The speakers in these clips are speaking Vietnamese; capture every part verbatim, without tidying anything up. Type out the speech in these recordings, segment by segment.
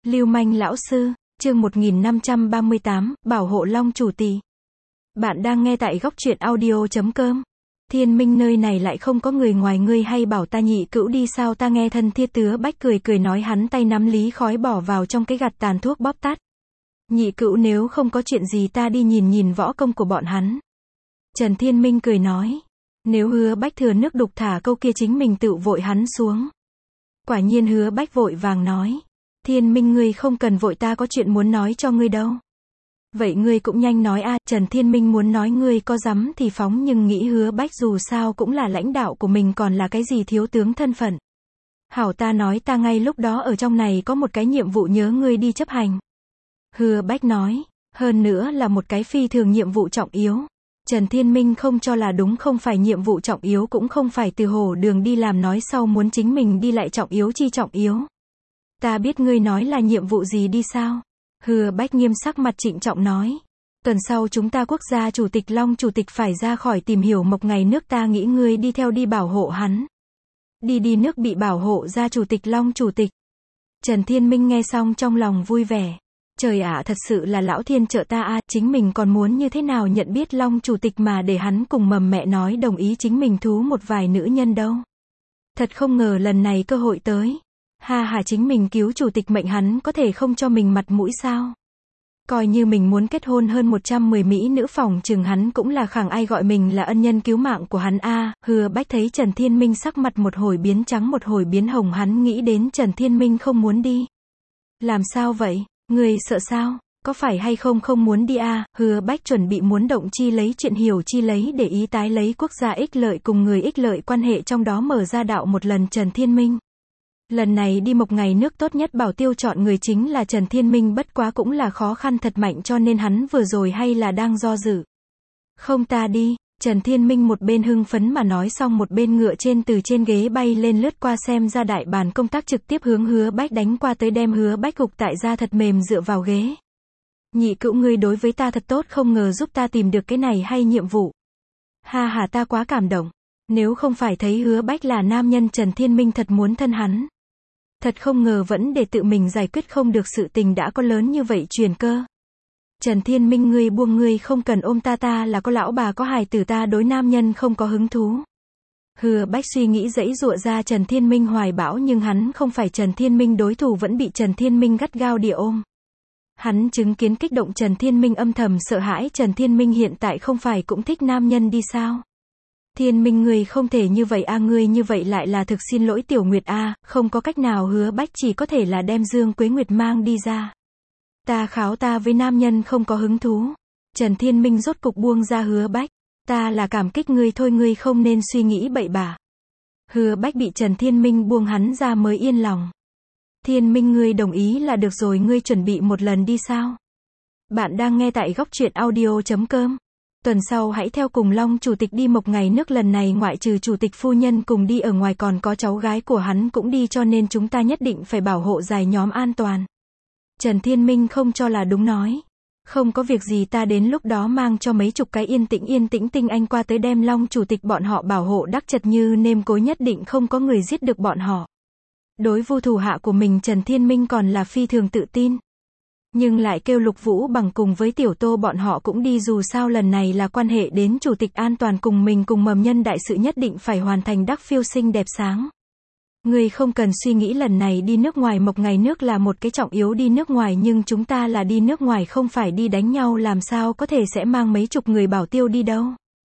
Lưu manh lão sư, chương một nghìn năm trăm ba mươi tám, bảo hộ Long chủ tỷ. Bạn đang nghe tại góc truyện audio chấm com. Thiên Minh nơi này lại không có người ngoài, ngươi hay bảo ta nhị cữu đi sao? Ta nghe thân thiết Tứa Bách cười cười nói, hắn tay nắm lý khói bỏ vào trong cái gạt tàn thuốc bóp tắt. Nhị cữu nếu không có chuyện gì ta đi nhìn nhìn võ công của bọn hắn. Trần Thiên Minh cười nói. Nếu Hứa Bách thừa nước đục thả câu kia chính mình tự vội hắn xuống. Quả nhiên Hứa Bách vội vàng nói. Thiên Minh ngươi không cần vội, ta có chuyện muốn nói cho ngươi đâu. Vậy ngươi cũng nhanh nói a. Trần Thiên Minh muốn nói ngươi có dám thì phóng, nhưng nghĩ Hứa Bách dù sao cũng là lãnh đạo của mình, còn là cái gì thiếu tướng thân phận. Hảo, ta nói, ta ngay lúc đó ở trong này có một cái nhiệm vụ nhớ ngươi đi chấp hành. Hứa Bách nói, hơn nữa là một cái phi thường nhiệm vụ trọng yếu. Trần Thiên Minh không cho là đúng, không phải nhiệm vụ trọng yếu cũng không phải từ hổ đường đi làm, nói sau muốn chính mình đi lại trọng yếu chi trọng yếu. Ta biết ngươi nói là nhiệm vụ gì đi sao? Hứa Bách nghiêm sắc mặt trịnh trọng nói. Tuần sau chúng ta quốc gia chủ tịch Long chủ tịch phải ra khỏi tìm hiểu mộc ngày nước, ta nghĩ ngươi đi theo đi bảo hộ hắn. Đi đi nước bị bảo hộ ra chủ tịch Long chủ tịch. Trần Thiên Minh nghe xong trong lòng vui vẻ. Trời ạ, thật sự là lão thiên trợ ta a, chính mình còn muốn như thế nào nhận biết Long chủ tịch mà để hắn cùng mầm mẹ nói đồng ý chính mình thú một vài nữ nhân đâu. Thật không ngờ lần này cơ hội tới. Ha ha, chính mình cứu chủ tịch mệnh, hắn có thể không cho mình mặt mũi sao? Coi như mình muốn kết hôn hơn một trăm mười mỹ nữ, phòng chừng hắn cũng là khẳng ai gọi mình là ân nhân cứu mạng của hắn a. À, Hứa Bách thấy Trần Thiên Minh sắc mặt một hồi biến trắng một hồi biến hồng, hắn nghĩ đến Trần Thiên Minh không muốn đi. Làm sao vậy? Người sợ sao? Có phải hay không không muốn đi a? À? Hứa Bách chuẩn bị muốn động chi lấy chuyện hiểu chi lấy để ý tái lấy quốc gia ích lợi cùng người ích lợi quan hệ trong đó mở ra đạo một lần. Trần Thiên Minh lần này đi mộc ngày nước tốt nhất bảo tiêu chọn người chính là Trần Thiên Minh, bất quá cũng là khó khăn thật mạnh, cho nên hắn vừa rồi hay là đang do dự. Không, ta đi. Trần Thiên Minh một bên hưng phấn mà nói xong một bên ngựa trên từ trên ghế bay lên lướt qua xem ra đại bàn công tác, trực tiếp hướng Hứa Bách đánh qua tới, đem Hứa Bách gục tại ra thật mềm dựa vào ghế. Nhị cữu ngươi đối với ta thật tốt, không ngờ giúp ta tìm được cái này hay nhiệm vụ. Ha ha, ta quá cảm động. Nếu không phải thấy Hứa Bách là nam nhân, Trần Thiên Minh thật muốn thân hắn. Thật không ngờ vẫn để tự mình giải quyết không được sự tình đã có lớn như vậy truyền cơ. Trần Thiên Minh ngươi buông, ngươi không cần ôm ta, ta là có lão bà có hài tử, ta đối nam nhân không có hứng thú. Hứa Bách suy nghĩ dãy dụa ra Trần Thiên Minh hoài bão, nhưng hắn không phải Trần Thiên Minh đối thủ, vẫn bị Trần Thiên Minh gắt gao địa ôm. Hắn chứng kiến kích động Trần Thiên Minh âm thầm sợ hãi, Trần Thiên Minh hiện tại không phải cũng thích nam nhân đi sao? Thiên Minh ngươi không thể như vậy a, à, ngươi như vậy lại là thực xin lỗi Tiểu Nguyệt a, à, không có cách nào. Hứa Bách chỉ có thể là đem Dương Quế Nguyệt mang đi ra. Ta kháo, ta với nam nhân không có hứng thú. Trần Thiên Minh rốt cục buông ra Hứa Bách. Ta là cảm kích ngươi thôi, ngươi không nên suy nghĩ bậy bạ. Hứa Bách bị Trần Thiên Minh buông hắn ra mới yên lòng. Thiên Minh ngươi đồng ý là được rồi, ngươi chuẩn bị một lần đi sao? Bạn đang nghe tại góc truyện audio chấm com. Tuần sau hãy theo cùng Long chủ tịch đi mộc ngày nước, lần này ngoại trừ chủ tịch phu nhân cùng đi ở ngoài còn có cháu gái của hắn cũng đi, cho nên chúng ta nhất định phải bảo hộ dài nhóm an toàn. Trần Thiên Minh không cho là đúng nói. Không có việc gì, ta đến lúc đó mang cho mấy chục cái yên tĩnh yên tĩnh tinh anh qua tới đem Long chủ tịch bọn họ bảo hộ đắc chật như nêm cối, nhất định không có người giết được bọn họ. Đối vu thủ hạ của mình Trần Thiên Minh còn là phi thường tự tin. Nhưng lại kêu Lục Vũ Bằng cùng với Tiểu Tô bọn họ cũng đi, dù sao lần này là quan hệ đến chủ tịch an toàn cùng mình cùng mầm nhân đại sự, nhất định phải hoàn thành đắc phiêu xinh đẹp sáng. Ngươi không cần suy nghĩ, lần này đi nước ngoài mộc ngày nước là một cái trọng yếu đi nước ngoài, nhưng chúng ta là đi nước ngoài không phải đi đánh nhau, làm sao có thể sẽ mang mấy chục người bảo tiêu đi đâu.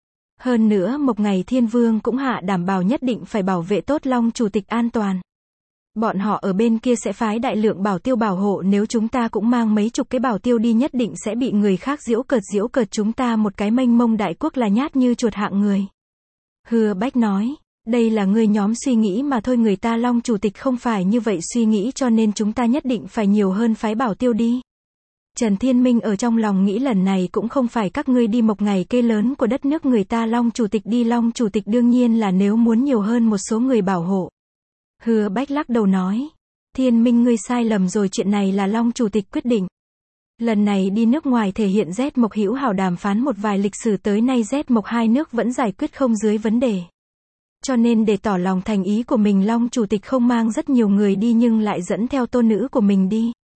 Hơn nữa mộc ngày Thiên Vương cũng hạ đảm bảo nhất định phải bảo vệ tốt Long chủ tịch an toàn. Bọn họ ở bên kia sẽ phái đại lượng bảo tiêu bảo hộ, nếu chúng ta cũng mang mấy chục cái bảo tiêu đi nhất định sẽ bị người khác giễu cợt giễu cợt chúng ta một cái mênh mông đại quốc là nhát như chuột hạng người. Hứa Bách nói, đây là ngươi nhóm suy nghĩ mà thôi, người ta Long chủ tịch không phải như vậy suy nghĩ, cho nên chúng ta nhất định phải nhiều hơn phái bảo tiêu đi. Trần Thiên Minh ở trong lòng nghĩ lần này cũng không phải các ngươi đi mộc ngày kê lớn của đất nước, người ta Long chủ tịch đi, Long chủ tịch đương nhiên là nếu muốn nhiều hơn một số người bảo hộ. Hứa Bách lắc đầu nói, Thiên Minh ngươi sai lầm rồi, chuyện này là Long chủ tịch quyết định. Lần này đi nước ngoài thể hiện Z mộc hữu hảo, đàm phán một vài lịch sử tới nay Z mộc hai nước vẫn giải quyết không dưới vấn đề. Cho nên để tỏ lòng thành ý của mình, Long chủ tịch không mang rất nhiều người đi nhưng lại dẫn theo tôn nữ của mình đi.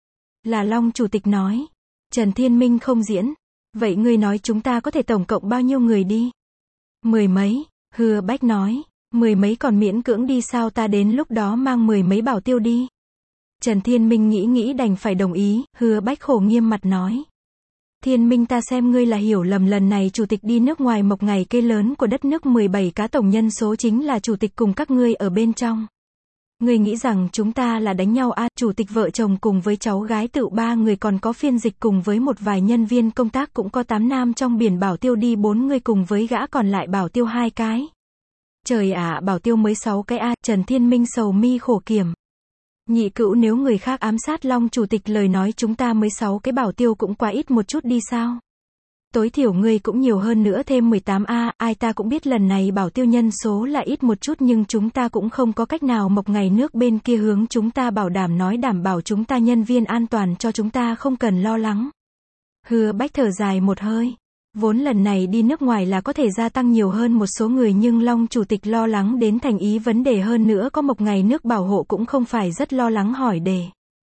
Là Long chủ tịch nói. Trần Thiên Minh không diễn. Vậy ngươi nói chúng ta có thể tổng cộng bao nhiêu người đi? Mười mấy, Hứa Bách nói. Mười mấy còn miễn cưỡng đi sao, ta đến lúc đó mang mười mấy bảo tiêu đi. Trần Thiên Minh nghĩ nghĩ đành phải đồng ý, Hứa Bách khổ nghiêm mặt nói. Thiên Minh, ta xem ngươi là hiểu lầm, lần này chủ tịch đi nước ngoài mộc ngày cây lớn của đất nước mười bảy cá, tổng nhân số chính là chủ tịch cùng các ngươi ở bên trong. Ngươi nghĩ rằng chúng ta là đánh nhau à? Chủ tịch vợ chồng cùng với cháu gái tự ba người, còn có phiên dịch cùng với một vài nhân viên công tác, cũng có tám nam trong biển bảo tiêu đi bốn người cùng với gã còn lại bảo tiêu hai cái. Trời ạ, bảo tiêu mới sáu cái a. À? Trần Thiên Minh sầu mi khổ kiểm. Nhị Cữu, nếu người khác ám sát Long chủ tịch lời nói chúng ta mới sáu cái bảo tiêu cũng quá ít một chút đi sao? Tối thiểu ngươi cũng nhiều hơn nữa, thêm mười tám a. Ai ta cũng biết lần này bảo tiêu nhân số là ít một chút, nhưng chúng ta cũng không có cách nào, mộc ngày nước bên kia hướng chúng ta bảo đảm, nói đảm bảo chúng ta nhân viên an toàn, cho chúng ta không cần lo lắng. Hứa Bách thở dài một hơi. Vốn lần này đi nước ngoài là có thể gia tăng nhiều hơn một số người, nhưng Long chủ tịch lo lắng đến thành ý vấn đề, hơn nữa có mộc ngày nước bảo hộ cũng không phải rất lo lắng hỏi đề.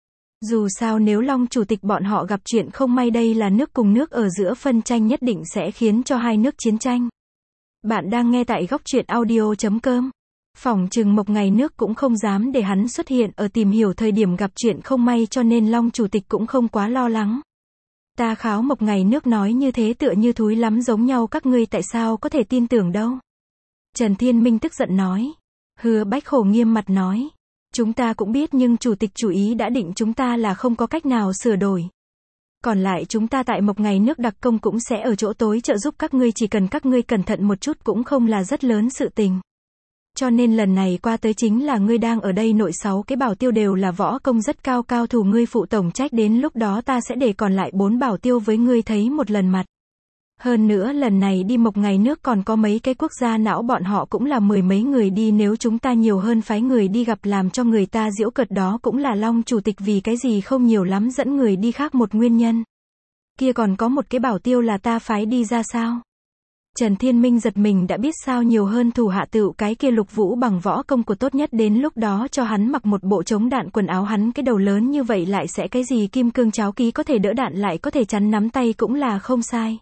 Dù sao nếu Long chủ tịch bọn họ gặp chuyện không may, đây là nước cùng nước ở giữa phân tranh, nhất định sẽ khiến cho hai nước chiến tranh. Bạn đang nghe tại góc truyện audio chấm com. Phỏng chừng mộc ngày nước cũng không dám để hắn xuất hiện ở tìm hiểu thời điểm gặp chuyện không may, cho nên Long chủ tịch cũng không quá lo lắng. Ta kháo, mộc ngày nước nói như thế tựa như thúi lắm giống nhau, các ngươi tại sao có thể tin tưởng đâu? Trần Thiên Minh tức giận nói. Hứa Bách khổ nghiêm mặt nói. Chúng ta cũng biết, nhưng chủ tịch chủ ý đã định, chúng ta là không có cách nào sửa đổi. Còn lại chúng ta tại mộc ngày nước đặc công cũng sẽ ở chỗ tối trợ giúp các ngươi, chỉ cần các ngươi cẩn thận một chút cũng không là rất lớn sự tình. Cho nên lần này qua tới chính là ngươi đang ở đây, nội sáu cái bảo tiêu đều là võ công rất cao, cao thủ ngươi phụ tổng trách, đến lúc đó ta sẽ để còn lại bốn bảo tiêu với ngươi thấy một lần mặt. Hơn nữa lần này đi mộc ngày nước còn có mấy cái quốc gia não, bọn họ cũng là mười mấy người đi, nếu chúng ta nhiều hơn phái người đi gặp làm cho người ta giễu cợt, đó cũng là Long chủ tịch vì cái gì không nhiều lắm dẫn người đi khác một nguyên nhân. Kia còn có một cái bảo tiêu là ta phái đi ra sao? Trần Thiên Minh giật mình, đã biết sao nhiều hơn thủ hạ tựu cái kia Lục Vũ bằng võ công của tốt nhất, đến lúc đó cho hắn mặc một bộ chống đạn quần áo, hắn cái đầu lớn như vậy lại sẽ cái gì kim cương cháo ký, có thể đỡ đạn lại có thể chắn nắm tay cũng là không sai.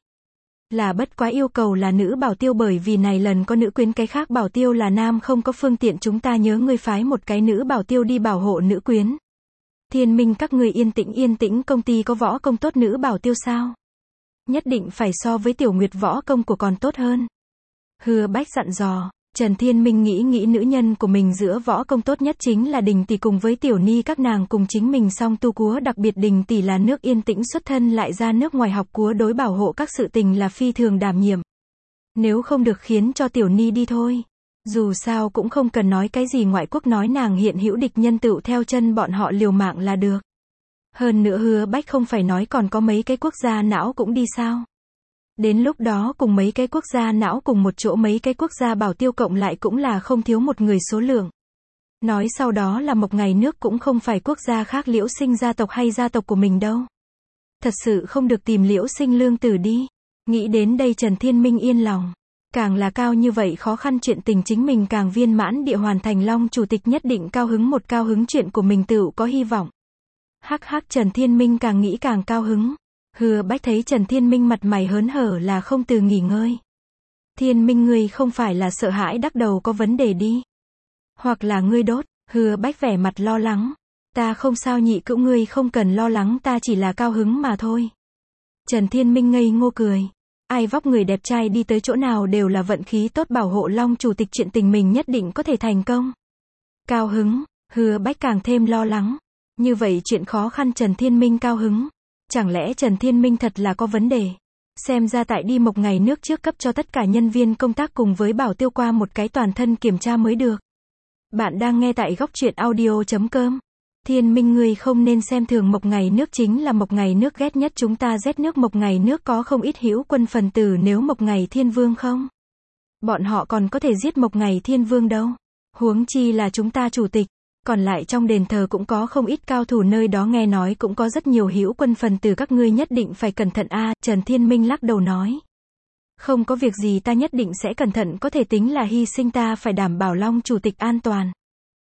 Là bất quá yêu cầu là nữ bảo tiêu, bởi vì này lần có nữ quyến, cái khác bảo tiêu là nam không có phương tiện, chúng ta nhớ ngươi phái một cái nữ bảo tiêu đi bảo hộ nữ quyến. Thiên Minh, các ngươi yên tĩnh yên tĩnh, công ty có võ công tốt nữ bảo tiêu sao? Nhất định phải so với Tiểu Nguyệt võ công của còn tốt hơn. Hứa Bách dặn dò. Trần Thiên Minh nghĩ nghĩ, nữ nhân của mình giữa võ công tốt nhất chính là Đình tỷ cùng với Tiểu Ni, các nàng cùng chính mình song tu cúa, đặc biệt Đình tỷ là nước yên tĩnh xuất thân, lại ra nước ngoài học cúa, đối bảo hộ các sự tình là phi thường đảm nhiệm. Nếu không được khiến cho Tiểu Ni đi thôi. Dù sao cũng không cần nói cái gì ngoại quốc, nói nàng hiện hữu địch nhân tựu theo chân bọn họ liều mạng là được. Hơn nữa Hứa Bách không phải nói còn có mấy cái quốc gia não cũng đi sao? Đến lúc đó cùng mấy cái quốc gia não cùng một chỗ, mấy cái quốc gia bảo tiêu cộng lại cũng là không thiếu một người số lượng. Nói sau đó là mộc ngày nước cũng không phải quốc gia khác Liễu Sinh gia tộc hay gia tộc của mình đâu. Thật sự không được tìm Liễu Sinh lương tử đi. Nghĩ đến đây Trần Thiên Minh yên lòng. Càng là cao như vậy khó khăn chuyện tình chính mình càng viên mãn địa hoàn thành, Long chủ tịch nhất định cao hứng, một cao hứng chuyện của mình tựu có hy vọng. Hắc hắc, Trần Thiên Minh càng nghĩ càng cao hứng. Hứa Bách thấy Trần Thiên Minh mặt mày hớn hở là không từ nghỉ ngơi. Thiên Minh, ngươi không phải là sợ hãi đắc đầu có vấn đề đi. Hoặc là ngươi đốt? Hứa Bách vẻ mặt lo lắng. Ta không sao Nhị Cữu, ngươi không cần lo lắng, ta chỉ là cao hứng mà thôi. Trần Thiên Minh ngây ngô cười. Ai vóc người đẹp trai đi tới chỗ nào đều là vận khí tốt, bảo hộ Long chủ tịch chuyện tình mình nhất định có thể thành công. Cao hứng? Hứa Bách càng thêm lo lắng. Như vậy chuyện khó khăn Trần Thiên Minh cao hứng. Chẳng lẽ Trần Thiên Minh thật là có vấn đề? Xem ra tại đi mộc ngày nước trước cấp cho tất cả nhân viên công tác cùng với bảo tiêu qua một cái toàn thân kiểm tra mới được. Bạn đang nghe tại góc truyện audio chấm com. Thiên Minh, ngươi không nên xem thường mộc ngày nước, chính là mộc ngày nước ghét nhất chúng ta, rét nước mộc ngày nước có không ít hữu quân phần tử, nếu mộc ngày thiên vương không? Bọn họ còn có thể giết mộc ngày thiên vương đâu. Huống chi là chúng ta chủ tịch. Còn lại trong đền thờ cũng có không ít cao thủ, nơi đó nghe nói cũng có rất nhiều hữu quân phần tử, các ngươi nhất định phải cẩn thận a. Trần Thiên Minh lắc đầu nói. Không có việc gì, ta nhất định sẽ cẩn thận, có thể tính là hy sinh, ta phải đảm bảo Long chủ tịch an toàn.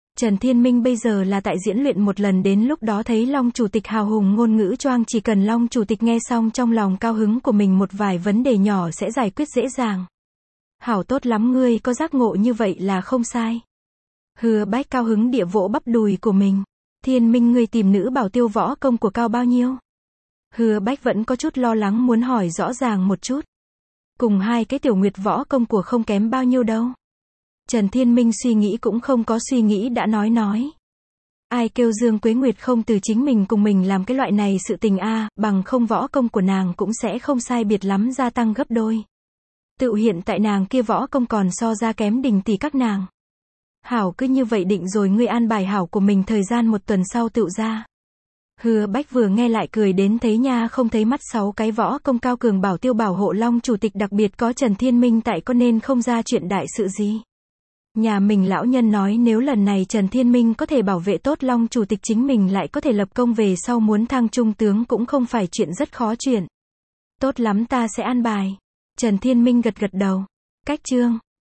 Trần Thiên Minh bây giờ là tại diễn luyện một lần, đến lúc đó thấy Long chủ tịch hào hùng ngôn ngữ choang, chỉ cần Long chủ tịch nghe xong trong lòng cao hứng của mình một vài vấn đề nhỏ sẽ giải quyết dễ dàng. Hảo, tốt lắm, ngươi có giác ngộ như vậy là không sai. Hứa Bách cao hứng địa vỗ bắp đùi của mình. Thiên Minh, ngươi tìm nữ bảo tiêu võ công của cao bao nhiêu? Hứa Bách vẫn có chút lo lắng, muốn hỏi rõ ràng một chút. Cùng hai cái tiểu nguyệt võ công của không kém bao nhiêu đâu. Trần Thiên Minh suy nghĩ cũng không có suy nghĩ đã nói nói. Ai kêu Dương Quế Nguyệt không từ chính mình cùng mình làm cái loại này sự tình a, à, bằng không võ công của nàng cũng sẽ không sai biệt lắm gia tăng gấp đôi. Tự hiện tại nàng kia võ công còn so ra kém Đình tỷ các nàng. Hảo, cứ như vậy định rồi, ngươi an bài hảo của mình thời gian một tuần sau tựu ra. Hứa Bách vừa nghe lại cười đến thấy nha không thấy mắt, sáu cái võ công cao cường bảo tiêu bảo hộ Long chủ tịch, đặc biệt có Trần Thiên Minh tại, có nên không ra chuyện đại sự gì. Nhà mình lão nhân nói nếu lần này Trần Thiên Minh có thể bảo vệ tốt Long chủ tịch, chính mình lại có thể lập công về sau muốn thăng trung tướng cũng không phải chuyện rất khó chuyện. Tốt lắm, ta sẽ an bài. Trần Thiên Minh gật gật đầu. Cách chương